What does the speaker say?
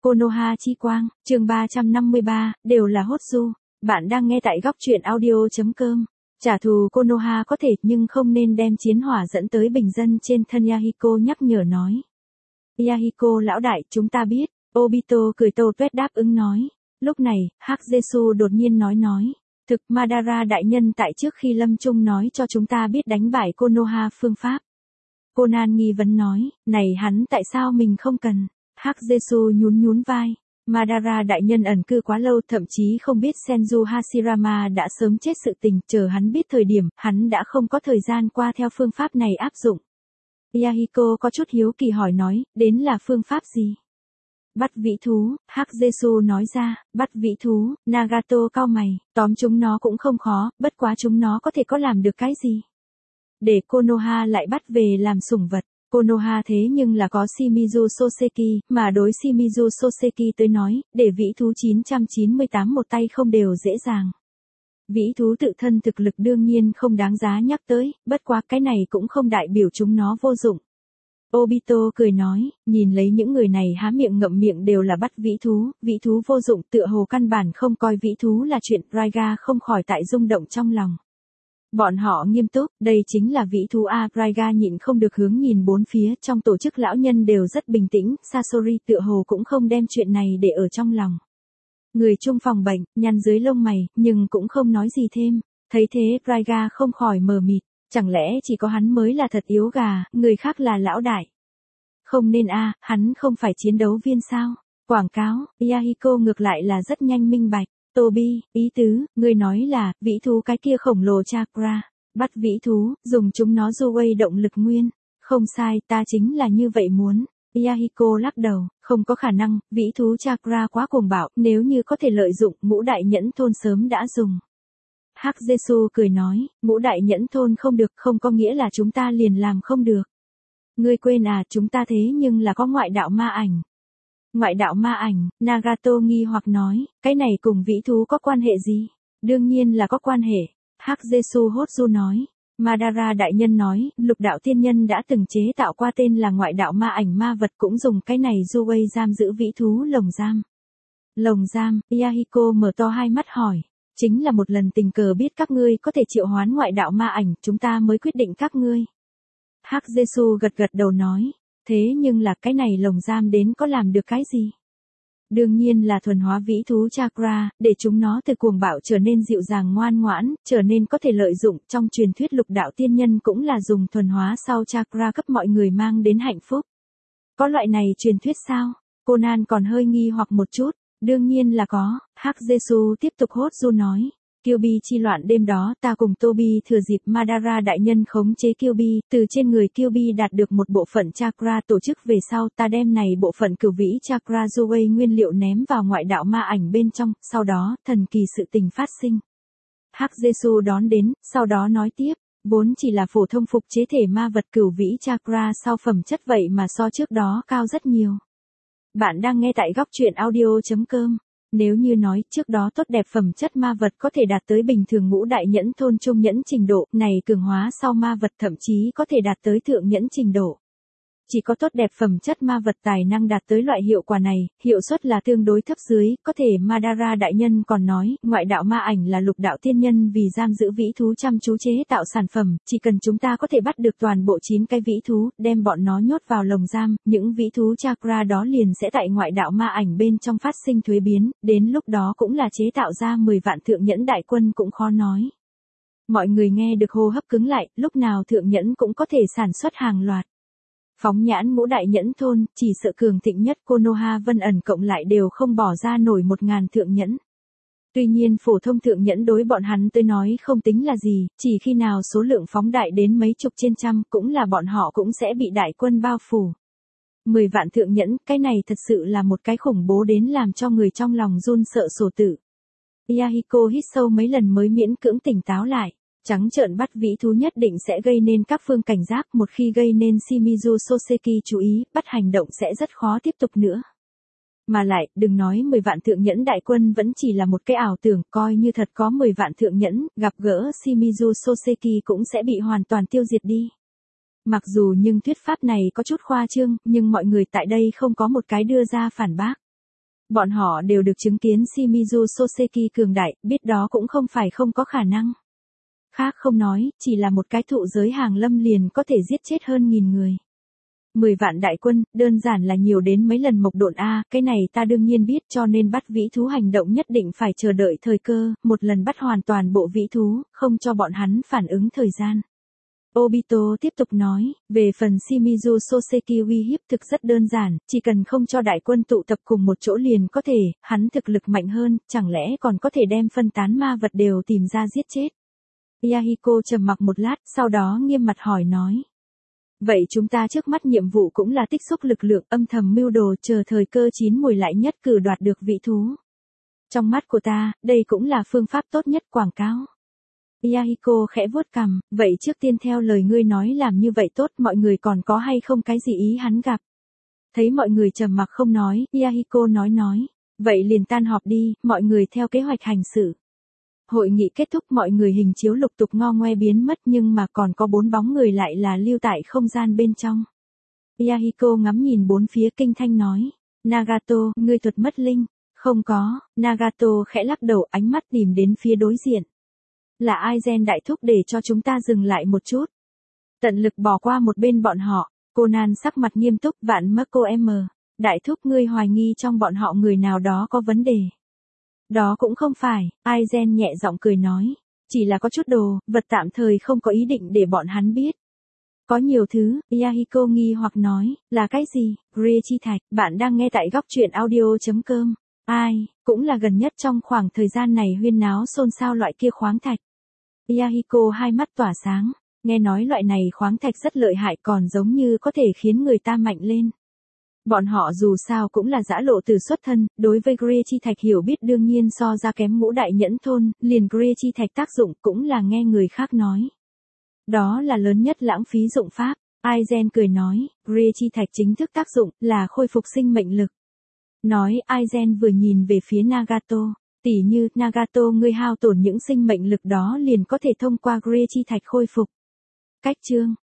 Konoha chi quang, chương 353, đều là hốt du. Bạn đang nghe tại góc truyện audio.com. Trả thù Konoha có thể nhưng không nên đem chiến hỏa dẫn tới bình dân trên thân, Yahiko nhắc nhở nói. Yahiko lão đại, chúng ta biết. Obito cười tô tuét đáp ứng nói. Lúc này, Hắc Jesu đột nhiên nói. Thực Madara đại nhân tại trước khi lâm chung nói cho chúng ta biết đánh bại Konoha phương pháp. Conan nghi vấn nói, này hắn tại sao mình không cần? Hắc Jesu nhún vai. Madara đại nhân ẩn cư quá lâu, thậm chí không biết Senju Hashirama đã sớm chết sự tình, chờ hắn biết thời điểm, hắn đã không có thời gian qua theo phương pháp này áp dụng. Yahiko có chút hiếu kỳ hỏi nói, đến là phương pháp gì? Bắt vĩ thú, Hắc Jesu nói ra, bắt vĩ thú. Nagato cau mày, tóm chúng nó cũng không khó, bất quá chúng nó có thể có làm được cái gì? Để Konoha lại bắt về làm sủng vật. Konoha thế nhưng là có Shimizu Soseki, mà đối Shimizu Soseki tới nói, để vĩ thú 998 một tay không đều dễ dàng. Vĩ thú tự thân thực lực đương nhiên không đáng giá nhắc tới, bất quá cái này cũng không đại biểu chúng nó vô dụng. Obito cười nói, nhìn lấy những người này há miệng ngậm miệng đều là bắt vĩ thú vô dụng, tựa hồ căn bản không coi vĩ thú là chuyện. Raiga không khỏi tại rung động trong lòng. Bọn họ nghiêm túc, đây chính là vĩ thú A. Raiga nhịn không được hướng nhìn bốn phía, trong tổ chức lão nhân đều rất bình tĩnh, Sasori tựa hồ cũng không đem chuyện này để ở trong lòng. Người chung phòng bệnh, nhăn dưới lông mày, nhưng cũng không nói gì thêm. Thấy thế, Raiga không khỏi mờ mịt, chẳng lẽ chỉ có hắn mới là thật yếu gà, người khác là lão đại. Không nên a, hắn không phải chiến đấu viên sao? Quảng cáo, Yahiko ngược lại là rất nhanh minh bạch. Tobi, ý tứ, người nói là, vĩ thú cái kia khổng lồ chakra, bắt vĩ thú, dùng chúng nó Zuwei động lực nguyên. Không sai, ta chính là như vậy muốn. Yahiko lắc đầu, không có khả năng, vĩ thú chakra quá cuồng bạo, nếu như có thể lợi dụng, ngũ đại nhẫn thôn sớm đã dùng. Hắc Jesu cười nói, ngũ đại nhẫn thôn không được, không có nghĩa là chúng ta liền làm không được. Ngươi quên à, chúng ta thế nhưng là có ngoại đạo ma ảnh. Ngoại đạo ma ảnh, Nagato nghi hoặc nói, cái này cùng vĩ thú có quan hệ gì? Đương nhiên là có quan hệ. Hắc Jesu hốt du nói. Madara đại nhân nói, lục đạo tiên nhân đã từng chế tạo qua tên là ngoại đạo ma ảnh ma vật, cũng dùng cái này Zuwei giam giữ vĩ thú lồng giam. Lồng giam, Yahiko mở to hai mắt hỏi. Chính là một lần tình cờ biết các ngươi có thể triệu hoán ngoại đạo ma ảnh, chúng ta mới quyết định các ngươi. Hắc Jesu gật đầu nói. Thế nhưng là cái này lồng giam đến có làm được cái gì? Đương nhiên là thuần hóa vĩ thú chakra, để chúng nó từ cuồng bạo trở nên dịu dàng ngoan ngoãn, trở nên có thể lợi dụng. Trong truyền thuyết lục đạo tiên nhân cũng là dùng thuần hóa sau chakra cấp mọi người mang đến hạnh phúc. Có loại này truyền thuyết sao? Conan còn hơi nghi hoặc một chút. Đương nhiên là có. Hắc Jesu tiếp tục hốt du nói. Kyuubi chi loạn đêm đó, ta cùng Tobi thừa dịp Madara đại nhân khống chế Kyuubi, từ trên người Kyuubi đạt được một bộ phận chakra, tổ chức về sau, ta đem này bộ phận cửu vĩ chakra Zuwei nguyên liệu ném vào ngoại đạo ma ảnh bên trong, sau đó, thần kỳ sự tình phát sinh. Hắc Jesu đón đến, sau đó nói tiếp, vốn chỉ là phổ thông phục chế thể ma vật, cửu vĩ chakra sau phẩm chất vậy mà so trước đó cao rất nhiều. Bạn đang nghe tại góc truyện audio.com. Nếu như nói trước đó tốt đẹp phẩm chất ma vật có thể đạt tới bình thường ngũ đại nhẫn thôn trung nhẫn trình độ, này cường hóa sau ma vật thậm chí có thể đạt tới thượng nhẫn trình độ. Chỉ có tốt đẹp phẩm chất ma vật tài năng đạt tới loại hiệu quả này, hiệu suất là tương đối thấp dưới, có thể Madara đại nhân còn nói, ngoại đạo ma ảnh là lục đạo tiên nhân vì giam giữ vĩ thú chăm chú chế tạo sản phẩm, chỉ cần chúng ta có thể bắt được toàn bộ 9 cái vĩ thú, đem bọn nó nhốt vào lồng giam, những vĩ thú chakra đó liền sẽ tại ngoại đạo ma ảnh bên trong phát sinh thuế biến, đến lúc đó cũng là chế tạo ra 10 vạn thượng nhẫn đại quân cũng khó nói. Mọi người nghe được hô hấp cứng lại, lúc nào thượng nhẫn cũng có thể sản xuất hàng loạt. Phóng nhãn ngũ đại nhẫn thôn, chỉ sợ cường thịnh nhất Konoha Vân ẩn cộng lại đều không bỏ ra nổi 1000 thượng nhẫn. Tuy nhiên phổ thông thượng nhẫn đối bọn hắn tới nói không tính là gì, chỉ khi nào số lượng phóng đại đến mấy chục trên trăm, cũng là bọn họ cũng sẽ bị đại quân bao phủ. 10 vạn thượng nhẫn, cái này thật sự là một cái khủng bố đến làm cho người trong lòng run sợ sổ tử. Yahiko hít sâu mấy lần mới miễn cưỡng tỉnh táo lại. Trắng trợn bắt vĩ thú nhất định sẽ gây nên các phương cảnh giác, một khi gây nên Shimizu Soseki chú ý, bắt hành động sẽ rất khó tiếp tục nữa. Mà lại, đừng nói 10 vạn thượng nhẫn đại quân vẫn chỉ là một cái ảo tưởng, coi như thật có 10 vạn thượng nhẫn, gặp gỡ Shimizu Soseki cũng sẽ bị hoàn toàn tiêu diệt đi. Mặc dù nhưng thuyết pháp này có chút khoa trương, nhưng mọi người tại đây không có một cái đưa ra phản bác. Bọn họ đều được chứng kiến Shimizu Soseki cường đại, biết đó cũng không phải không có khả năng. Khác không nói, chỉ là một cái thụ giới hàng lâm liền có thể giết chết hơn 1000 người. 10 vạn đại quân, đơn giản là nhiều đến mấy lần mộc độn A, cái này ta đương nhiên biết, cho nên bắt vĩ thú hành động nhất định phải chờ đợi thời cơ, một lần bắt hoàn toàn bộ vĩ thú, không cho bọn hắn phản ứng thời gian. Obito tiếp tục nói, về phần Shimizu Soseki uy hiếp thực rất đơn giản, chỉ cần không cho đại quân tụ tập cùng một chỗ liền có thể, hắn thực lực mạnh hơn, chẳng lẽ còn có thể đem phân tán ma vật đều tìm ra giết chết. Yahiko trầm mặc một lát, sau đó nghiêm mặt hỏi nói. Vậy chúng ta trước mắt nhiệm vụ cũng là tích xúc lực lượng âm thầm mưu đồ chờ thời cơ chín mùi lại nhất cử đoạt được vị thú. Trong mắt của ta, đây cũng là phương pháp tốt nhất quảng cáo. Yahiko khẽ vuốt cằm, vậy trước tiên theo lời ngươi nói làm như vậy tốt, mọi người còn có hay không cái gì ý hắn gặp. Thấy mọi người trầm mặc không nói, Yahiko nói, vậy liền tan họp đi, mọi người theo kế hoạch hành sự. Hội nghị kết thúc, mọi người hình chiếu lục tục ngo ngoe biến mất nhưng mà còn có 4 bóng người lại là lưu tại không gian bên trong. Yahiko ngắm nhìn bốn phía kinh thanh nói, Nagato, ngươi thuật mất linh. Không có, Nagato khẽ lắc đầu, ánh mắt tìm đến phía đối diện. Là Aizen đại thúc để cho chúng ta dừng lại một chút. Tận lực bỏ qua một bên bọn họ, Conan sắc mặt nghiêm túc, vạn Marco M. Đại thúc, ngươi hoài nghi trong bọn họ người nào đó có vấn đề. Đó cũng không phải, Aizen nhẹ giọng cười nói. Chỉ là có chút đồ, vật tạm thời không có ý định để bọn hắn biết. Có nhiều thứ, Yahiko nghi hoặc nói, là cái gì? Grey chi thạch, bạn đang nghe tại góc truyện audio.com. Ai, cũng là gần nhất trong khoảng thời gian này huyên náo xôn xao loại kia khoáng thạch. Yahiko hai mắt tỏa sáng, nghe nói loại này khoáng thạch rất lợi hại còn giống như có thể khiến người ta mạnh lên. Bọn họ dù sao cũng là dã lộ từ xuất thân, đối với Grey chi thạch hiểu biết đương nhiên so ra kém ngũ đại nhẫn thôn, liền Grey chi thạch tác dụng cũng là nghe người khác nói. Đó là lớn nhất lãng phí dụng pháp, Aizen cười nói, Grey chi thạch chính thức tác dụng là khôi phục sinh mệnh lực. Nói Aizen vừa nhìn về phía Nagato, tỉ như Nagato ngươi hao tổn những sinh mệnh lực đó liền có thể thông qua Grey chi thạch khôi phục. Cách chương